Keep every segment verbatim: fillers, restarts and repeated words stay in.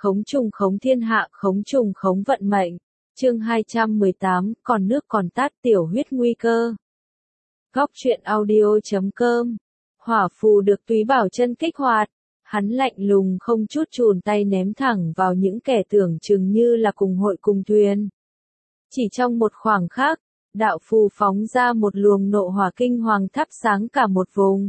Khống trùng khống thiên hạ, khống trùng khống vận mệnh. Chương hai trăm mười tám, còn nước còn tát, tiểu huyết nguy cơ. Góc truyện audio chấm com. Hỏa phù được Túy Bảo Chân kích hoạt, hắn lạnh lùng không chút chùn tay ném thẳng vào những kẻ tưởng chừng như là cùng hội cùng thuyền. Chỉ trong một khoảng khắc, đạo phù phóng ra một luồng nộ hỏa kinh hoàng thắp sáng cả một vùng.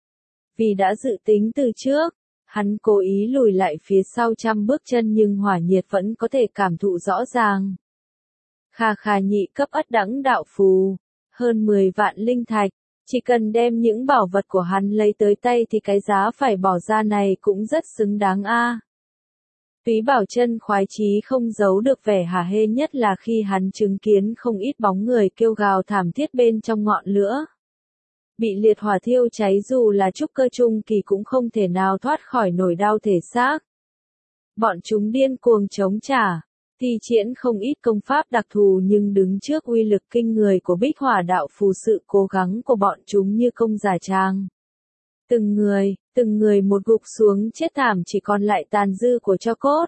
Vì đã dự tính từ trước, hắn cố ý lùi lại phía sau trăm bước chân nhưng hỏa nhiệt vẫn có thể cảm thụ rõ ràng. Kha kha nhị cấp ất đẳng đạo phù, hơn mười vạn linh thạch, chỉ cần đem những bảo vật của hắn lấy tới tay thì cái giá phải bỏ ra này cũng rất xứng đáng a. À. Túy Bảo Chân khoái chí không giấu được vẻ hả hê, nhất là khi hắn chứng kiến không ít bóng người kêu gào thảm thiết bên trong ngọn lửa. Bị liệt hỏa thiêu cháy dù là trúc cơ trung kỳ cũng không thể nào thoát khỏi nỗi đau thể xác. Bọn chúng điên cuồng chống trả, thi triển không ít công pháp đặc thù nhưng đứng trước uy lực kinh người của bích hỏa đạo phù, sự cố gắng của bọn chúng như công giả trang. Từng người, từng người một gục xuống chết thảm, chỉ còn lại tàn dư của tro cốt.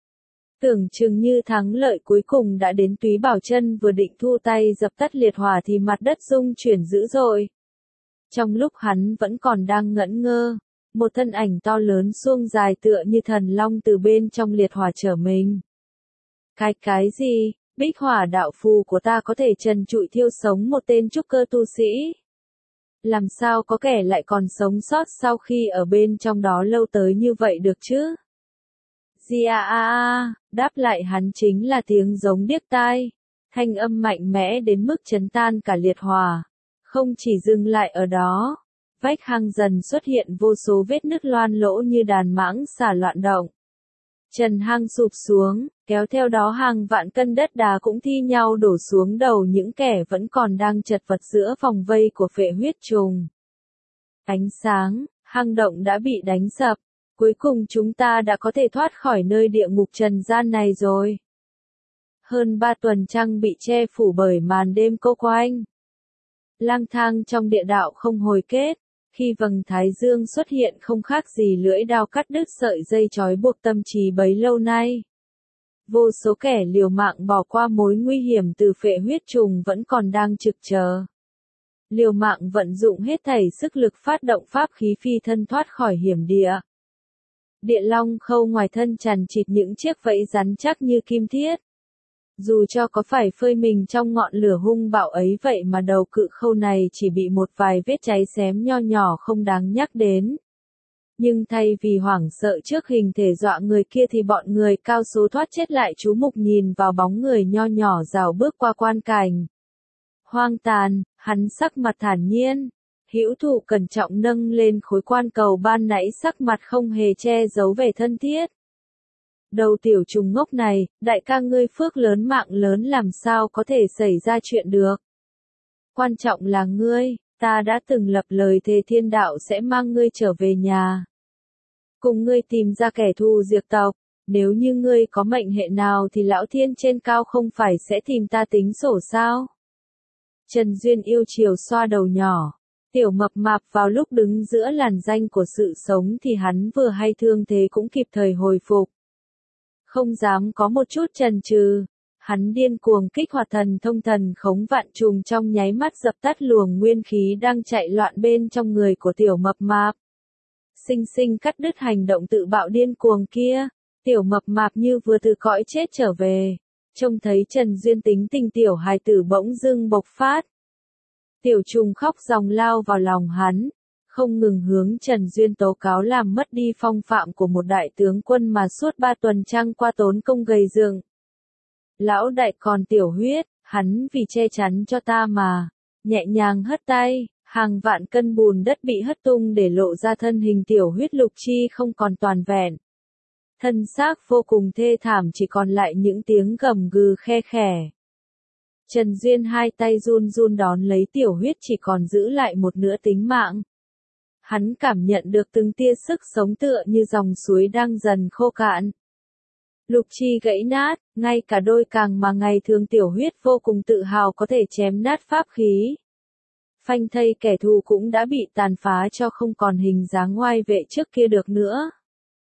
Tưởng chừng như thắng lợi cuối cùng đã đến, Túy Bảo Chân vừa định thu tay dập tắt liệt hỏa thì mặt đất rung chuyển dữ dội. Trong lúc hắn vẫn còn đang ngẩn ngơ, một thân ảnh to lớn suông dài tựa như thần long từ bên trong liệt hỏa trở mình. Cái cái gì? Bích hỏa đạo phù của ta có thể trần trụi thiêu sống một tên trúc cơ tu sĩ? Làm sao có kẻ lại còn sống sót sau khi ở bên trong đó lâu tới như vậy được chứ? Di a a a, đáp lại hắn chính là tiếng giống điếc tai, thanh âm mạnh mẽ đến mức chấn tan cả liệt hỏa. Không chỉ dừng lại ở đó, vách hang dần xuất hiện vô số vết nứt loan lỗ như đàn mãng xà loạn động. Trần hang sụp xuống, kéo theo đó hàng vạn cân đất đá cũng thi nhau đổ xuống đầu những kẻ vẫn còn đang chật vật giữa vòng vây của phệ huyết trùng. Ánh sáng, hang động đã bị đánh sập, cuối cùng chúng ta đã có thể thoát khỏi nơi địa ngục trần gian này rồi. Hơn ba tuần trăng bị che phủ bởi màn đêm cô quanh. Lang thang trong địa đạo không hồi kết, khi vầng thái dương xuất hiện không khác gì lưỡi dao cắt đứt sợi dây trói buộc tâm trí bấy lâu nay. Vô số kẻ liều mạng bỏ qua mối nguy hiểm từ phệ huyết trùng vẫn còn đang trực chờ. Liều mạng vận dụng hết thảy sức lực phát động pháp khí phi thân thoát khỏi hiểm địa. Địa long khâu ngoài thân chằn chịt những chiếc vẫy rắn chắc như kim thiết. Dù cho có phải phơi mình trong ngọn lửa hung bạo ấy vậy mà đầu cự khâu này chỉ bị một vài vết cháy xém nho nhỏ không đáng nhắc đến. Nhưng thay vì hoảng sợ trước hình thể dọa người kia thì bọn người cao số thoát chết lại chú mục nhìn vào bóng người nho nhỏ rào bước qua quan cảnh. Hoang tàn, hắn sắc mặt thản nhiên, hữu thủ cẩn trọng nâng lên khối quan cầu ban nãy, sắc mặt không hề che giấu vẻ thân thiết. Đầu tiểu trùng ngốc này, đại ca ngươi phước lớn mạng lớn làm sao có thể xảy ra chuyện được. Quan trọng là ngươi, ta đã từng lập lời thề thiên đạo sẽ mang ngươi trở về nhà. Cùng ngươi tìm ra kẻ thù diệt tộc, nếu như ngươi có mệnh hệ nào thì lão thiên trên cao không phải sẽ tìm ta tính sổ sao? Trần Duyên yêu chiều xoa đầu nhỏ, tiểu mập mạp vào lúc đứng giữa làn danh của sự sống thì hắn vừa hay thương thế cũng kịp thời hồi phục. Không dám có một chút chần chừ, hắn điên cuồng kích hoạt thần thông thần khống vạn trùng, trong nháy mắt dập tắt luồng nguyên khí đang chạy loạn bên trong người của tiểu mập mạp. Sinh sinh cắt đứt hành động tự bạo điên cuồng kia, tiểu mập mạp như vừa từ cõi chết trở về, trông thấy Trần Duyên tính tình tiểu hài tử bỗng dưng bộc phát. Tiểu trùng khóc ròng lao vào lòng hắn, không ngừng hướng Trần Duyên tố cáo làm mất đi phong phạm của một đại tướng quân mà suốt ba tuần trăng qua tốn công gầy dựng. Lão đại còn tiểu huyết, hắn vì che chắn cho ta mà, nhẹ nhàng hất tay, hàng vạn cân bùn đất bị hất tung để lộ ra thân hình tiểu huyết lục chi không còn toàn vẹn. Thân xác vô cùng thê thảm, chỉ còn lại những tiếng gầm gừ khe khẻ. Trần Duyên hai tay run run đón lấy tiểu huyết chỉ còn giữ lại một nửa tính mạng. Hắn cảm nhận được từng tia sức sống tựa như dòng suối đang dần khô cạn. Lục chi gãy nát, ngay cả đôi càng mà ngày thường tiểu huyết vô cùng tự hào có thể chém nát pháp khí. Phanh thây kẻ thù cũng đã bị tàn phá cho không còn hình dáng ngoai vệ trước kia được nữa.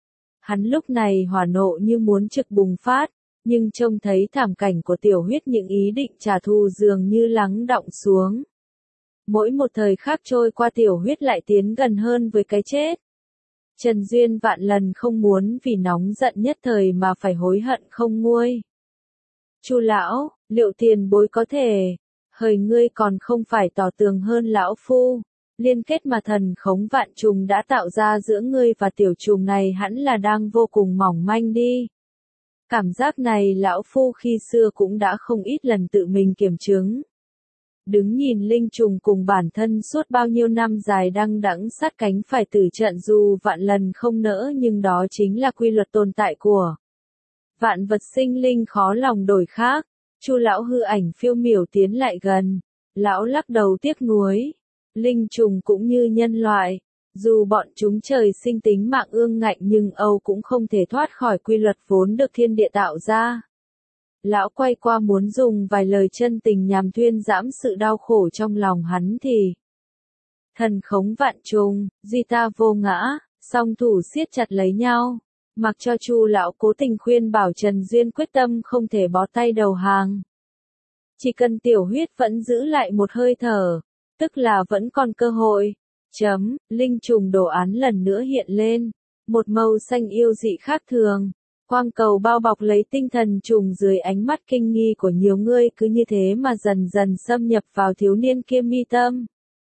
Hắn lúc này hỏa nộ như muốn trực bùng phát, nhưng trông thấy thảm cảnh của Tiểu Huyết những ý định trả thù dường như lắng đọng xuống. Mỗi một thời khắc trôi qua Tiểu Huyết lại tiến gần hơn với cái chết. Trần Duyên vạn lần không muốn vì nóng giận nhất thời mà phải hối hận không nguôi. Chu lão, liệu tiền bối có thể, hời ngươi còn không phải tỏ tường hơn lão phu, liên kết mà thần khống vạn trùng đã tạo ra giữa ngươi và tiểu trùng này hẳn là đang vô cùng mỏng manh đi. Cảm giác này lão phu khi xưa cũng đã không ít lần tự mình kiểm chứng. Đứng nhìn linh trùng cùng bản thân suốt bao nhiêu năm dài đăng đẵng sát cánh phải tử trận dù vạn lần không nỡ, nhưng đó chính là quy luật tồn tại của vạn vật sinh linh khó lòng đổi khác. Chu lão hư ảnh phiêu miểu tiến lại gần, lão lắc đầu tiếc nuối. Linh trùng cũng như nhân loại, dù bọn chúng trời sinh tính mạng ương ngạnh nhưng âu cũng không thể thoát khỏi quy luật vốn được thiên địa tạo ra. Lão quay qua muốn dùng vài lời chân tình nhằm thuyên giảm sự đau khổ trong lòng hắn thì thần khống vạn trùng, duy ta vô ngã, song thủ siết chặt lấy nhau, mặc cho Chu lão cố tình khuyên bảo Trần Duyên quyết tâm không thể bó tay đầu hàng. Chỉ cần Tiểu Huyết vẫn giữ lại một hơi thở, tức là vẫn còn cơ hội. Chấm, linh trùng đồ án lần nữa hiện lên, một màu xanh yêu dị khác thường. Quang cầu bao bọc lấy tinh thần trùng dưới ánh mắt kinh nghi của nhiều người cứ như thế mà dần dần xâm nhập vào thiếu niên kia mi tâm.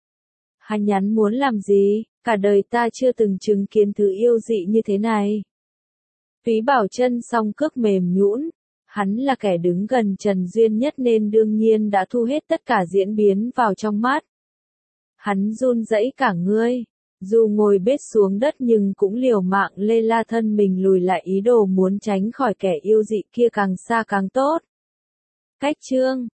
Hắn nhắn muốn làm gì, cả đời ta chưa từng chứng kiến thứ yêu dị như thế này. Phí Bảo Chân song cước mềm nhũn, hắn là kẻ đứng gần Trần Duyên nhất nên đương nhiên đã thu hết tất cả diễn biến vào trong mắt. Hắn run rẩy cả người, dù ngồi bết xuống đất nhưng cũng liều mạng lê la thân mình lùi lại ý đồ muốn tránh khỏi kẻ yêu dị kia càng xa càng tốt. Cách chương